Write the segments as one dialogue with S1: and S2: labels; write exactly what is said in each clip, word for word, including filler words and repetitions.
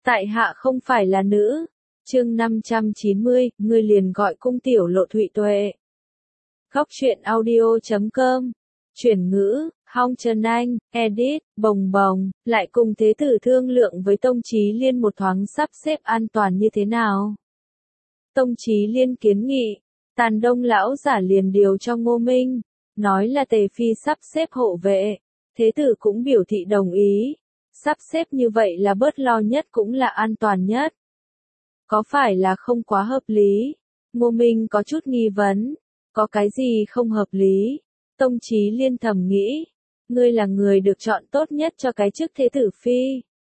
S1: Tại hạ không phải là nữ. Chương năm trăm chín mươi, ngươi liền gọi cung tiểu lộ Thụy Tuệ. Góc truyện audio chấm com. Chuyển ngữ, Hong Trần Anh, edit, bồng bồng, lại cùng thế tử thương lượng với Tông Chí Liên một thoáng sắp xếp an toàn như thế nào. Tông Chí Liên kiến nghị, Tàn Đông lão giả liền điều cho Ngô Minh, nói là Tề Phi sắp xếp hộ vệ, thế tử cũng biểu thị đồng ý, sắp xếp như vậy là bớt lo nhất cũng là an toàn nhất. Có phải là không quá hợp lý? Ngô Minh có chút nghi vấn, có cái gì không hợp lý? Tông Chí Liên thầm nghĩ, ngươi là người được chọn tốt nhất cho cái chức thế tử phi.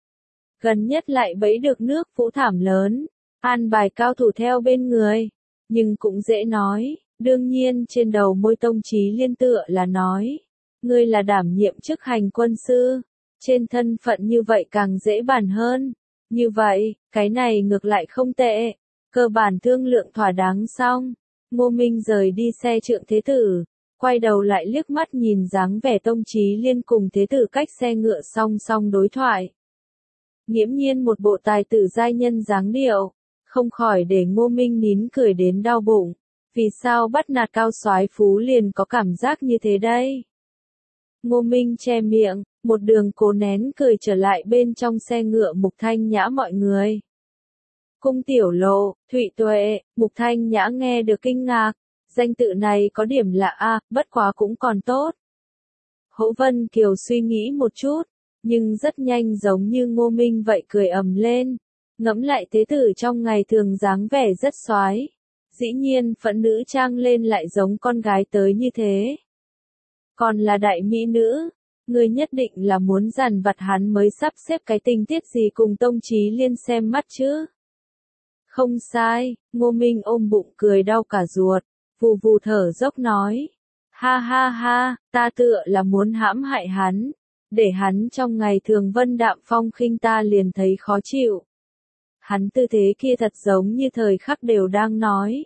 S1: Gần nhất lại bẫy được nước Vũ Thảm lớn, an bài cao thủ theo bên người, nhưng cũng dễ nói, đương nhiên trên đầu môi Tông Chí Liên tựa là nói, ngươi là đảm nhiệm chức hành quân sư, trên thân phận như vậy càng dễ bàn hơn. Như vậy, cái này ngược lại không tệ, cơ bản thương lượng thỏa đáng xong, Ngô Minh rời đi xe trượng thế tử, quay đầu lại liếc mắt nhìn dáng vẻ Tông Chí Liên cùng thế tử cách xe ngựa song song đối thoại. Nghiễm nhiên một bộ tài tử giai nhân dáng điệu, không khỏi để Ngô Minh nín cười đến đau bụng, vì sao bắt nạt cao soái phú liền có cảm giác như thế đây? Ngô Minh che miệng, một đường cố nén cười trở lại bên trong xe ngựa Mục Thanh Nhã mọi người. Cung tiểu lộ, Thụy Tuệ, Mục Thanh Nhã nghe được kinh ngạc, danh tự này có điểm lạ a, bất quá cũng còn tốt. Hỗ Vân Kiều suy nghĩ một chút, nhưng rất nhanh giống như Ngô Minh vậy cười ầm lên, ngẫm lại thế tử trong ngày thường dáng vẻ rất soái, dĩ nhiên phận nữ trang lên lại giống con gái tới như thế. Còn là đại mỹ nữ, ngươi nhất định là muốn dằn vặt hắn mới sắp xếp cái tình tiết gì cùng Tông Chí Liên xem mắt chứ. Không sai, Ngô Minh ôm bụng cười đau cả ruột, vù vù thở dốc nói. Ha ha ha, ta tựa là muốn hãm hại hắn, để hắn trong ngày thường vân đạm phong khinh ta liền thấy khó chịu. Hắn tư thế kia thật giống như thời khắc đều đang nói.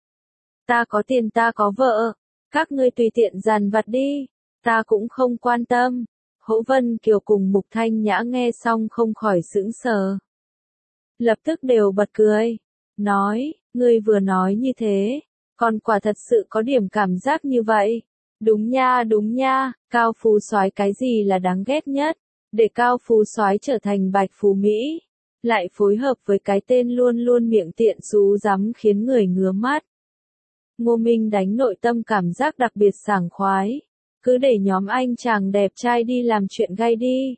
S1: Ta có tiền ta có vợ, các ngươi tùy tiện dằn vặt đi, ta cũng không quan tâm. Hỗ Vân Kiều cùng Mục Thanh Nhã nghe xong không khỏi sững sờ. Lập tức đều bật cười, nói, ngươi vừa nói như thế, còn quả thật sự có điểm cảm giác như vậy. Đúng nha đúng nha, cao phú soái cái gì là đáng ghét nhất, để cao phú soái trở thành bạch phú Mỹ, lại phối hợp với cái tên luôn luôn miệng tiện xú dám khiến người ngứa mắt. Ngô Minh đánh nội tâm cảm giác đặc biệt sảng khoái. Cứ để nhóm anh chàng đẹp trai đi làm chuyện gay đi.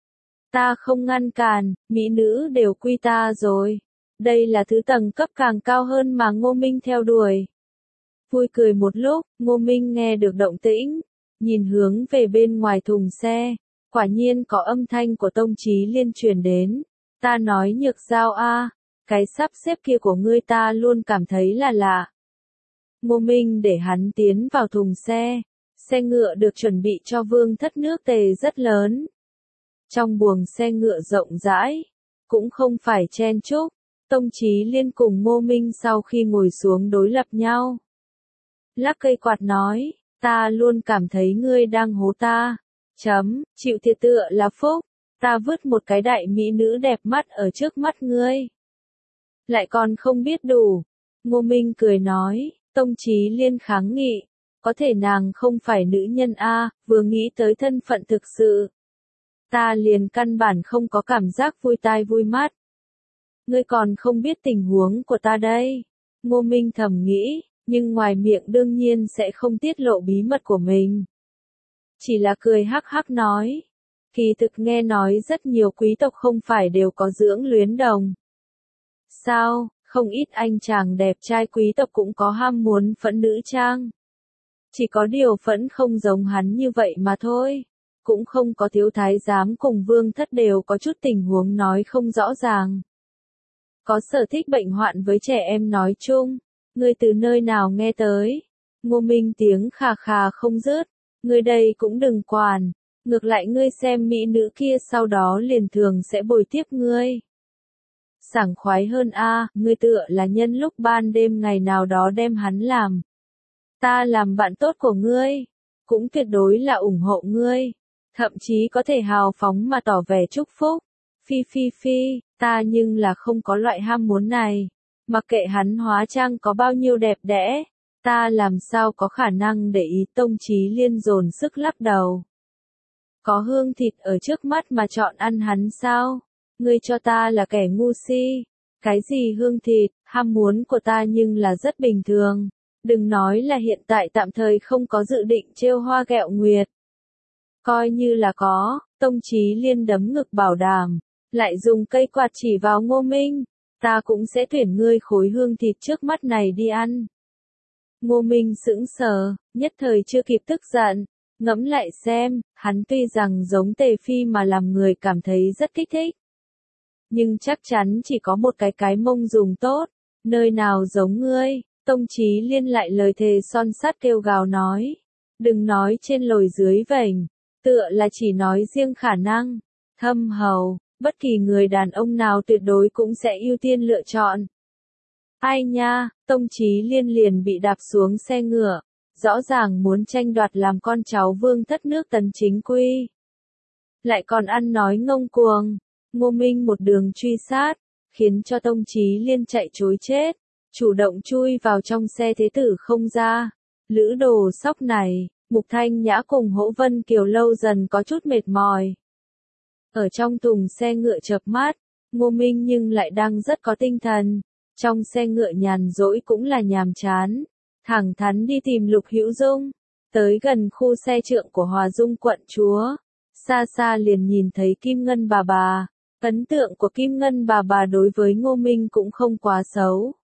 S1: Ta không ngăn cản, mỹ nữ đều quy ta rồi. Đây là thứ tầng cấp càng cao hơn mà Ngô Minh theo đuổi. Vui cười một lúc, Ngô Minh nghe được động tĩnh, nhìn hướng về bên ngoài thùng xe, quả nhiên có âm thanh của Tông Chí Liên truyền đến. Ta nói Nhược Giao a, cái sắp xếp kia của ngươi ta luôn cảm thấy là lạ. Ngô Minh để hắn tiến vào thùng xe. Xe ngựa được chuẩn bị cho vương thất nước Tề rất lớn. Trong buồng xe ngựa rộng rãi, cũng không phải chen chúc, Tông Chí Liên cùng Ngô Minh sau khi ngồi xuống đối lập nhau. Lắc cây quạt nói, ta luôn cảm thấy ngươi đang hố ta. Chấm, chịu thiệt tựa là phúc, ta vứt một cái đại mỹ nữ đẹp mắt ở trước mắt ngươi. Lại còn không biết đủ. Ngô Minh cười nói, Tông Chí Liên kháng nghị. Có thể nàng không phải nữ nhân a, vừa nghĩ tới thân phận thực sự. Ta liền căn bản không có cảm giác vui tai vui mắt. Ngươi còn không biết tình huống của ta đây. Ngô Minh thầm nghĩ, nhưng ngoài miệng đương nhiên sẽ không tiết lộ bí mật của mình. Chỉ là cười hắc hắc nói. Kỳ thực nghe nói rất nhiều quý tộc không phải đều có dưỡng luyến đồng. Sao, không ít anh chàng đẹp trai quý tộc cũng có ham muốn phẫn nữ trang. Chỉ có điều Phẫn không giống hắn như vậy mà thôi. Cũng không có thiếu thái giám cùng vương thất đều có chút tình huống nói không rõ ràng. Có sở thích bệnh hoạn với trẻ em nói chung. Ngươi từ nơi nào nghe tới? Ngô Minh tiếng khà khà không dứt. Ngươi đây cũng đừng quản. Ngược lại ngươi xem mỹ nữ kia sau đó liền thường sẽ bồi tiếp ngươi. Sảng khoái hơn a, ngươi tựa là nhân lúc ban đêm ngày nào đó đem hắn làm. Ta làm bạn tốt của ngươi, cũng tuyệt đối là ủng hộ ngươi, thậm chí có thể hào phóng mà tỏ vẻ chúc phúc. Phi phi phi, ta nhưng là không có loại ham muốn này. Mặc kệ hắn hóa trang có bao nhiêu đẹp đẽ, ta làm sao có khả năng để ý. Tông Chí Liên dồn sức lắc đầu. Có hương thịt ở trước mắt mà chọn ăn hắn sao? Ngươi cho ta là kẻ ngu si. Cái gì hương thịt, ham muốn của ta nhưng là rất bình thường. Đừng nói là hiện tại tạm thời không có dự định trêu hoa ghẹo nguyệt. Coi như là có, Tông Chí Liên đấm ngực bảo đảm, lại dùng cây quạt chỉ vào Ngô Minh. Ta cũng sẽ tuyển ngươi khối hương thịt trước mắt này đi ăn. Ngô Minh sững sờ, nhất thời chưa kịp tức giận. Ngẫm lại xem, hắn tuy rằng giống Tề Phi mà làm người cảm thấy rất kích thích. Nhưng chắc chắn chỉ có một cái cái mông dùng tốt, nơi nào giống ngươi. Tông Chí Liên lại lời thề son sắt kêu gào nói. Đừng nói trên lồi dưới vểnh, tựa là chỉ nói riêng khả năng. Thâm hầu, bất kỳ người đàn ông nào tuyệt đối cũng sẽ ưu tiên lựa chọn. Ai nha, Tông Chí Liên liền bị đạp xuống xe ngựa. Rõ ràng muốn tranh đoạt làm con cháu vương thất nước Tần chính quy. Lại còn ăn nói ngông cuồng. Ngô Minh một đường truy sát, khiến cho Tông Chí Liên chạy trối chết. Chủ động chui vào trong xe thế tử không ra. Lữ đồ sóc này, Mục Thanh Nhã cùng Hỗ Vân Kiều lâu dần có chút mệt mỏi. Ở trong thùng xe ngựa chợp mắt, Ngô Minh nhưng lại đang rất có tinh thần. Trong xe ngựa nhàn rỗi cũng là nhàm chán. Thẳng thắn đi tìm Lục Hữu Dung. Tới gần khu xe trượng của Hòa Dung quận chúa. Xa xa liền nhìn thấy Kim Ngân bà bà. Ấn tượng của Kim Ngân bà bà đối với Ngô Minh cũng không quá xấu.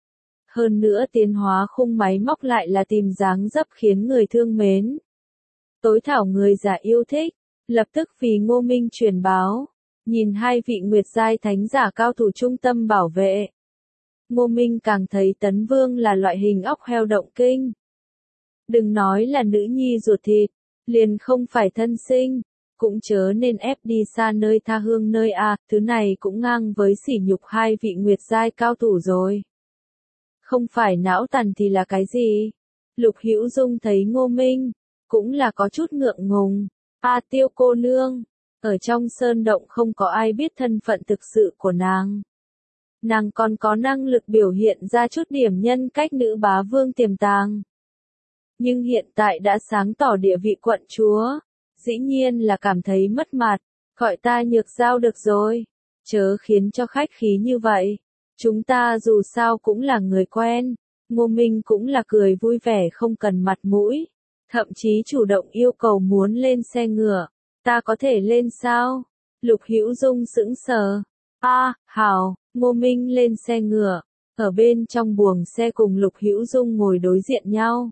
S1: Hơn nữa tiến hóa khung máy móc lại là tìm dáng dấp khiến người thương mến. Tối thảo người già yêu thích, lập tức vì Ngô Minh truyền báo, nhìn hai vị nguyệt giai thánh giả cao thủ trung tâm bảo vệ. Ngô Minh càng thấy Tấn Vương là loại hình óc heo động kinh. Đừng nói là nữ nhi ruột thịt, liền không phải thân sinh, cũng chớ nên ép đi xa nơi tha hương nơi a, thứ này cũng ngang với sỉ nhục hai vị nguyệt giai cao thủ rồi. Không phải não tàn thì là cái gì? Lục Hữu Dung thấy Ngô Minh, cũng là có chút ngượng ngùng. A Tiêu cô nương, ở trong sơn động không có ai biết thân phận thực sự của nàng. Nàng còn có năng lực biểu hiện ra chút điểm nhân cách nữ bá vương tiềm tàng. Nhưng hiện tại đã sáng tỏ địa vị quận chúa, dĩ nhiên là cảm thấy mất mặt, gọi ta Nhược Giao được rồi, chớ khiến cho khách khí như vậy. Chúng ta dù sao cũng là người quen. Ngô Minh cũng là cười vui vẻ không cần mặt mũi, thậm chí chủ động yêu cầu muốn lên xe ngựa. Ta có thể lên sao? Lục Hữu Dung sững sờ. A, à, hảo. Ngô Minh lên xe ngựa, ở bên trong buồng xe cùng Lục Hữu Dung ngồi đối diện nhau.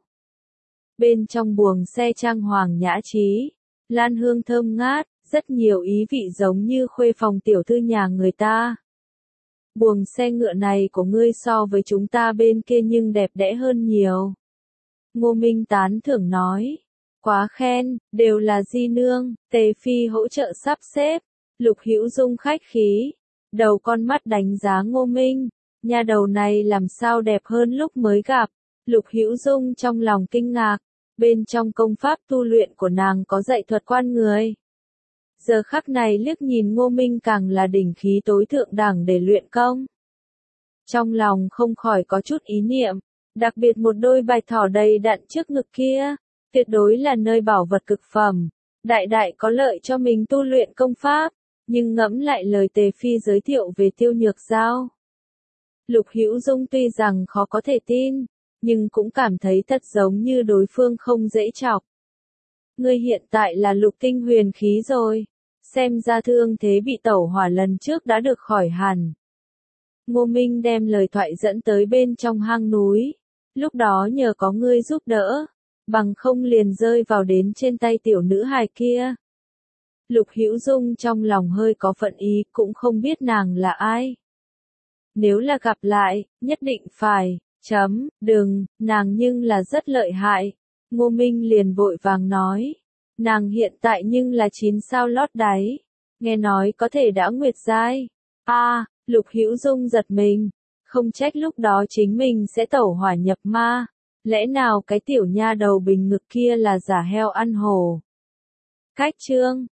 S1: Bên trong buồng xe trang hoàng nhã trí, lan hương thơm ngát, rất nhiều ý vị giống như khuê phòng tiểu thư nhà người ta. Buồng xe ngựa này của ngươi so với chúng ta bên kia nhưng đẹp đẽ hơn nhiều. Ngô Minh tán thưởng nói. Quá khen, đều là di nương, Tề Phi hỗ trợ sắp xếp. Lục Hữu Dung khách khí, đầu con mắt đánh giá Ngô Minh. Nhà đầu này làm sao đẹp hơn lúc mới gặp. Lục Hữu Dung trong lòng kinh ngạc. Bên trong công pháp tu luyện của nàng có dạy thuật quan người. Giờ khắc này liếc nhìn Ngô Minh càng là đỉnh khí tối thượng đẳng để luyện công. Trong lòng không khỏi có chút ý niệm, đặc biệt một đôi bạch thỏ đầy đặn trước ngực kia, tuyệt đối là nơi bảo vật cực phẩm, đại đại có lợi cho mình tu luyện công pháp, nhưng ngẫm lại lời Tề Phi giới thiệu về Tiêu Nhược Giao. Lục Hữu Dung tuy rằng khó có thể tin, nhưng cũng cảm thấy thật giống như đối phương không dễ chọc. Ngươi hiện tại là lục tinh huyền khí rồi, xem ra thương thế bị tẩu hỏa lần trước đã được khỏi hẳn. Ngô Minh đem lời thoại dẫn tới bên trong hang núi, lúc đó nhờ có ngươi giúp đỡ, bằng không liền rơi vào đến trên tay tiểu nữ hài kia. Lục Hữu Dung trong lòng hơi có phận ý, cũng không biết nàng là ai. Nếu là gặp lại, nhất định phải, chấm, đừng, nàng nhưng là rất lợi hại. Ngô Minh liền vội vàng nói, nàng hiện tại nhưng là chín sao lót đáy, nghe nói có thể đã nguyệt giai. A, à, Lục Hữu Dung giật mình, không trách lúc đó chính mình sẽ tẩu hỏa nhập ma, lẽ nào cái tiểu nha đầu bình ngực kia là giả heo ăn hổ. Cách chương